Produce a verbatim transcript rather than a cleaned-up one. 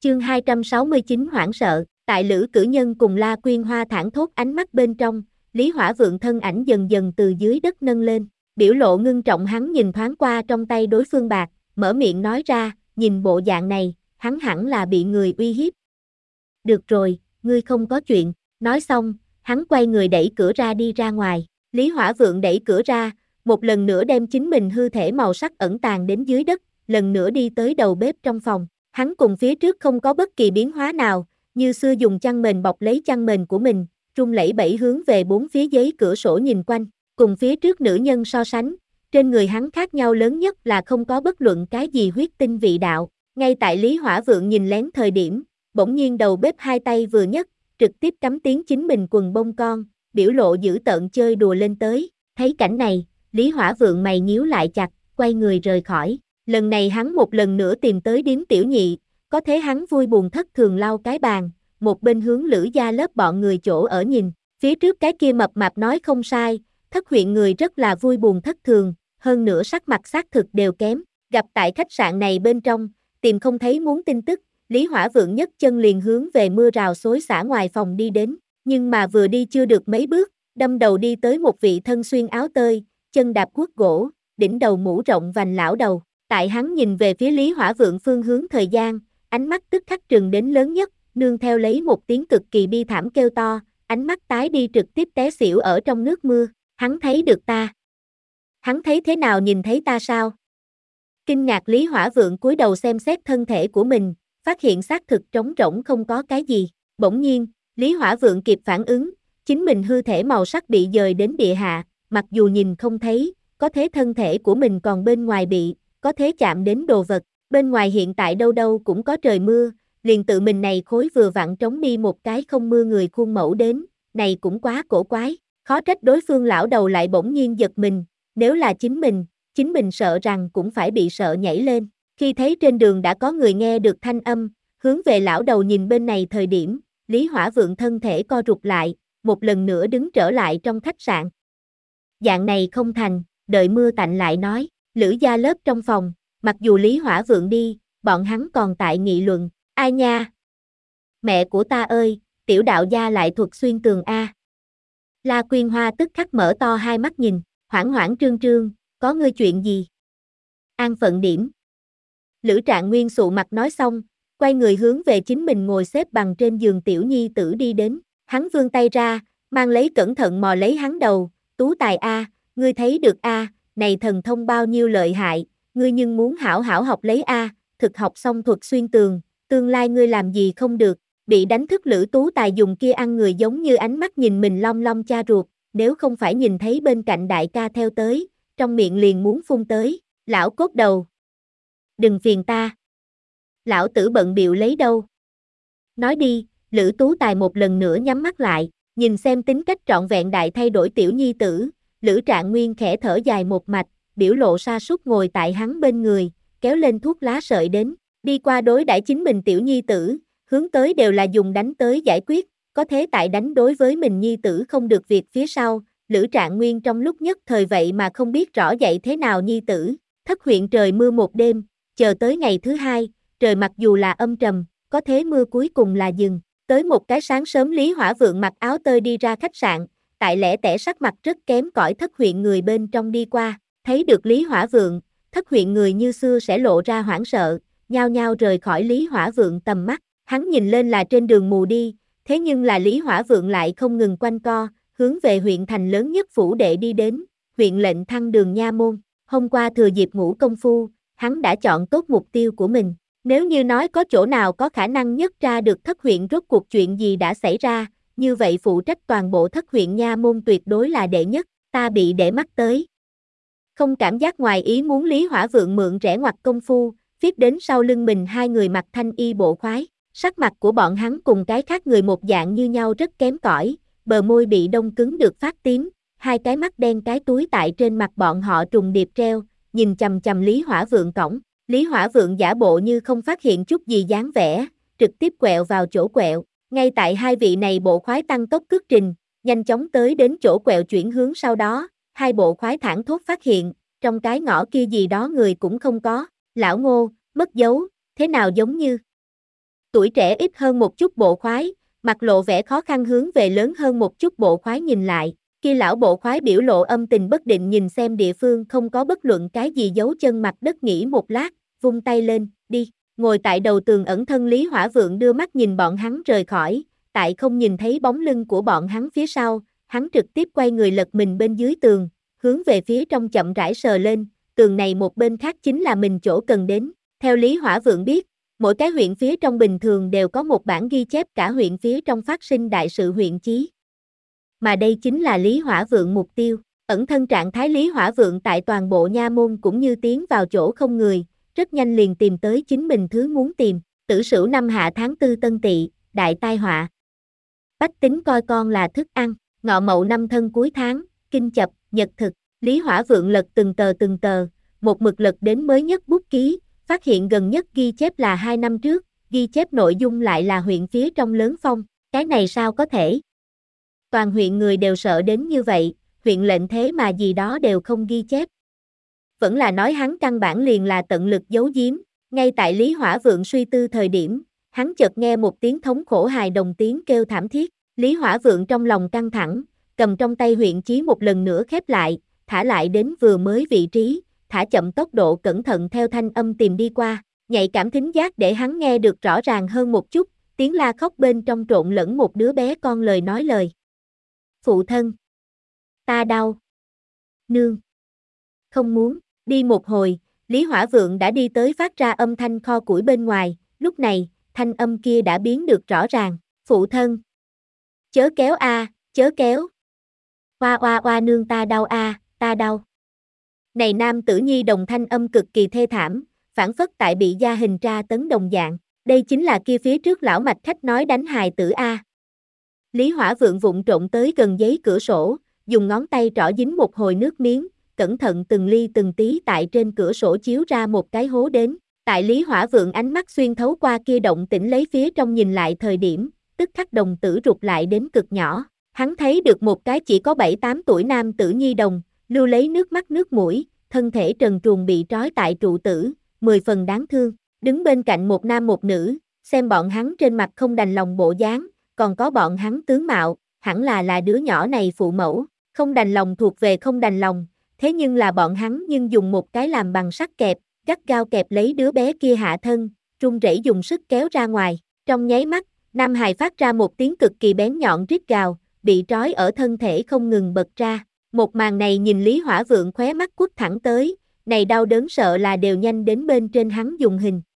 Chương hai trăm sáu mươi chín hoảng sợ, tại Lữ Cử Nhân cùng La Quyên Hoa thảng thốt ánh mắt bên trong, Lý Hỏa Vượng thân ảnh dần dần từ dưới đất nâng lên, biểu lộ ngưng trọng hắn nhìn thoáng qua trong tay đối phương bạc, mở miệng nói ra, nhìn bộ dạng này, hắn hẳn là bị người uy hiếp. Được rồi, ngươi không có chuyện, nói xong, hắn quay người đẩy cửa ra đi ra ngoài, Lý Hỏa Vượng đẩy cửa ra, một lần nữa đem chính mình hư thể màu sắc ẩn tàng đến dưới đất, lần nữa đi tới đầu bếp trong phòng. Hắn cùng phía trước không có bất kỳ biến hóa nào, như xưa dùng chăn mền bọc lấy chăn mền của mình, run lẩy bẩy hướng về bốn phía giấy cửa sổ nhìn quanh, cùng phía trước nữ nhân so sánh, trên người hắn khác nhau lớn nhất là không có bất luận cái gì huyết tinh vị đạo. Ngay tại Lý Hỏa Vượng nhìn lén thời điểm, bỗng nhiên đầu bếp hai tay vừa nhấc, trực tiếp cắm tiến chính mình quần bông con, biểu lộ dữ tợn chơi đùa lên tới. Thấy cảnh này, Lý Hỏa Vượng mày nhíu lại chặt, quay người rời khỏi. Lần này hắn một lần nữa tìm tới điếm tiểu nhị, có thế hắn vui buồn thất thường lau cái bàn, một bên hướng Lữ gia lớp bọn người chỗ ở nhìn, phía trước cái kia mập mạp nói không sai, Thất huyện người rất là vui buồn thất thường, hơn nữa sắc mặt xác thực đều kém, gặp tại khách sạn này bên trong, tìm không thấy muốn tin tức, Lý Hỏa Vượng nhấc chân liền hướng về mưa rào xối xả ngoài phòng đi đến, nhưng mà vừa đi chưa được mấy bước, đâm đầu đi tới một vị thân xuyên áo tơi, chân đạp guốc gỗ, đỉnh đầu mũ rộng vành lão đầu. Tại hắn nhìn về phía Lý Hỏa Vượng phương hướng thời gian, ánh mắt tức khắc trừng đến lớn nhất, nương theo lấy một tiếng cực kỳ bi thảm kêu to, ánh mắt tái đi trực tiếp té xỉu ở trong nước mưa, hắn thấy được ta. Hắn thấy thế nào nhìn thấy ta sao? Kinh ngạc Lý Hỏa Vượng cúi đầu xem xét thân thể của mình, phát hiện xác thực trống rỗng không có cái gì, bỗng nhiên, Lý Hỏa Vượng kịp phản ứng, chính mình hư thể màu sắc bị dời đến địa hạ, mặc dù nhìn không thấy, có thế thân thể của mình còn bên ngoài bị có thế chạm đến đồ vật, bên ngoài hiện tại đâu đâu cũng có trời mưa, liền tự mình này khối vừa vặn trống đi một cái không mưa người khuôn mẫu đến, này cũng quá cổ quái, khó trách đối phương lão đầu lại bỗng nhiên giật mình, nếu là chính mình, chính mình sợ rằng cũng phải bị sợ nhảy lên, khi thấy trên đường đã có người nghe được thanh âm, hướng về lão đầu nhìn bên này thời điểm, Lý Hỏa Vượng thân thể co rụt lại, một lần nữa đứng trở lại trong khách sạn. Dạng này không thành, đợi mưa tạnh lại nói. Lữ gia lớp trong phòng, mặc dù Lý Hỏa Vượng đi, bọn hắn còn tại nghị luận, ai nha? Mẹ của ta ơi, tiểu đạo gia lại thuật xuyên tường A. La Quyên Hoa tức khắc mở to hai mắt nhìn, hoảng hoảng trương trương, có ngươi chuyện gì? An phận điểm. Lữ Trạng Nguyên sụ mặt nói xong, quay người hướng về chính mình ngồi xếp bằng trên giường tiểu nhi tử đi đến, hắn vươn tay ra, mang lấy cẩn thận mò lấy hắn đầu, Tú Tài A, ngươi thấy được A. Này thần thông bao nhiêu lợi hại, ngươi nhưng muốn hảo hảo học lấy A, thực học xong thuật xuyên tường, tương lai ngươi làm gì không được, bị đánh thức Lữ Tú Tài dùng kia ăn người giống như ánh mắt nhìn mình long long cha ruột, nếu không phải nhìn thấy bên cạnh đại ca theo tới, trong miệng liền muốn phun tới, lão cốt đầu. Đừng phiền ta. Lão tử bận bịu lấy đâu. Nói đi, Lữ Tú Tài một lần nữa nhắm mắt lại, nhìn xem tính cách trọn vẹn đại thay đổi tiểu nhi tử. Lữ Trạng Nguyên khẽ thở dài một mạch, biểu lộ sa sút ngồi tại hắn bên người, kéo lên thuốc lá sợi đến, đi qua đối đãi chính mình tiểu nhi tử, hướng tới đều là dùng đánh tới giải quyết, có thế tại đánh đối với mình nhi tử không được việc phía sau, Lữ Trạng Nguyên trong lúc nhất thời vậy mà không biết rõ dạy thế nào nhi tử, thất huyện trời mưa một đêm, chờ tới ngày thứ hai, trời mặc dù là âm trầm, có thế mưa cuối cùng là dừng, tới một cái sáng sớm Lý Hỏa Vượng mặc áo tơi đi ra khách sạn, tại lẽ tẻ sắc mặt rất kém cỏi thất huyện người bên trong đi qua, thấy được Lý Hỏa Vượng, thất huyện người như xưa sẽ lộ ra hoảng sợ, nhao nhao rời khỏi Lý Hỏa Vượng tầm mắt, hắn nhìn lên là trên đường mù đi, thế nhưng là Lý Hỏa Vượng lại không ngừng quanh co, hướng về huyện thành lớn nhất phủ đệ đi đến, huyện lệnh Thăng Đường Nha Môn, hôm qua thừa dịp ngủ công phu, hắn đã chọn tốt mục tiêu của mình, nếu như nói có chỗ nào có khả năng nhất ra được thất huyện rốt cuộc chuyện gì đã xảy ra, như vậy phụ trách toàn bộ thất huyện nha môn tuyệt đối là đệ nhất, ta bị để mắt tới. Không cảm giác ngoài ý muốn Lý Hỏa Vượng mượn rẽ ngoặt công phu, tiếp đến sau lưng mình hai người mặc thanh y bộ khoái, sắc mặt của bọn hắn cùng cái khác người một dạng như nhau rất kém cỏi, bờ môi bị đông cứng được phát tím, hai cái mắt đen cái túi tại trên mặt bọn họ trùng điệp treo, nhìn chằm chằm Lý Hỏa Vượng cổng, Lý Hỏa Vượng giả bộ như không phát hiện chút gì dáng vẻ, trực tiếp quẹo vào chỗ quẹo. Ngay tại hai vị này bộ khoái tăng tốc cước trình, nhanh chóng tới đến chỗ quẹo chuyển hướng sau đó, hai bộ khoái thẳng thốt phát hiện, trong cái ngõ kia gì đó người cũng không có, lão Ngô, mất dấu, thế nào giống như Tuổi trẻ ít hơn một chút bộ khoái, mặt lộ vẻ khó khăn hướng về lớn hơn một chút bộ khoái nhìn lại, kia lão bộ khoái biểu lộ âm tình bất định nhìn xem địa phương không có bất luận cái gì giấu chân mặt đất nghĩ một lát, vung tay lên, đi, ngồi tại đầu tường ẩn thân Lý Hỏa Vượng đưa mắt nhìn bọn hắn rời khỏi, tại không nhìn thấy bóng lưng của bọn hắn phía sau, hắn trực tiếp quay người lật mình bên dưới tường, hướng về phía trong chậm rãi sờ lên, tường này một bên khác chính là mình chỗ cần đến, theo Lý Hỏa Vượng biết, mỗi cái huyện phía trong bình thường đều có một bản ghi chép cả huyện phía trong phát sinh đại sự huyện chí. Mà đây chính là Lý Hỏa Vượng mục tiêu, ẩn thân trạng thái Lý Hỏa Vượng tại toàn bộ nha môn cũng như tiến vào chỗ không người, rất nhanh liền tìm tới chính mình thứ muốn tìm, Tử Sửu năm hạ tháng tư Tân Tỵ, đại tai họa. Bách tính coi con là thức ăn, Ngọ Mậu năm thân cuối tháng, kinh chập, nhật thực, Lý Hỏa Vượng lật từng tờ từng tờ, một mực lật đến mới nhất bút ký, phát hiện gần nhất ghi chép là hai năm trước, ghi chép nội dung lại là huyện phía trong lớn phong, cái này sao có thể? Toàn huyện người đều sợ đến như vậy, huyện lệnh thế mà gì đó đều không ghi chép. Vẫn là nói hắn căn bản liền là tận lực giấu giếm, ngay tại Lý Hỏa Vượng suy tư thời điểm, hắn chợt nghe một tiếng thống khổ hài đồng tiếng kêu thảm thiết, Lý Hỏa Vượng trong lòng căng thẳng, cầm trong tay huyện chí một lần nữa khép lại, thả lại đến vừa mới vị trí, thả chậm tốc độ cẩn thận theo thanh âm tìm đi qua, nhạy cảm thính giác để hắn nghe được rõ ràng hơn một chút, tiếng la khóc bên trong trộn lẫn một đứa bé con lời nói lời. Phụ thân! Ta đau! Nương! Không muốn, đi một hồi, Lý Hỏa Vượng đã đi tới phát ra âm thanh kho củi bên ngoài, lúc này, thanh âm kia đã biến được rõ ràng, phụ thân! Chớ kéo a, chớ kéo! Oa oa oa nương ta đau a, ta đau! Này nam tử nhi đồng thanh âm cực kỳ thê thảm, phản phất tại bị gia hình tra tấn đồng dạng, đây chính là kia phía trước lão mạch khách nói đánh hài tử a. Lý Hỏa Vượng vụng trộn tới gần giấy cửa sổ, dùng ngón tay trỏ dính một hồi nước miếng, cẩn thận từng ly từng tí tại trên cửa sổ chiếu ra một cái hố đến, tại Lý Hỏa Vượng ánh mắt xuyên thấu qua kia động tĩnh lấy phía trong nhìn lại thời điểm, tức khắc đồng tử rụt lại đến cực nhỏ, hắn thấy được một cái chỉ có bảy tám tuổi nam tử nhi đồng, lưu lấy nước mắt nước mũi, thân thể trần truồng bị trói tại trụ tử, mười phần đáng thương, đứng bên cạnh một nam một nữ, xem bọn hắn trên mặt không đành lòng bộ dáng, còn có bọn hắn tướng mạo, hẳn là là đứa nhỏ này phụ mẫu, không đành lòng thuộc về không đành lòng, thế nhưng là bọn hắn nhưng dùng một cái làm bằng sắt kẹp, gắt gao kẹp lấy đứa bé kia hạ thân, run rẩy dùng sức kéo ra ngoài, trong nháy mắt, Nam hài phát ra một tiếng cực kỳ bén nhọn rít gào, bị trói ở thân thể không ngừng bật ra. Một màn này nhìn Lý Hỏa Vượng khóe mắt quất thẳng tới, này đau đớn sợ là đều nhanh đến bên trên hắn dùng hình.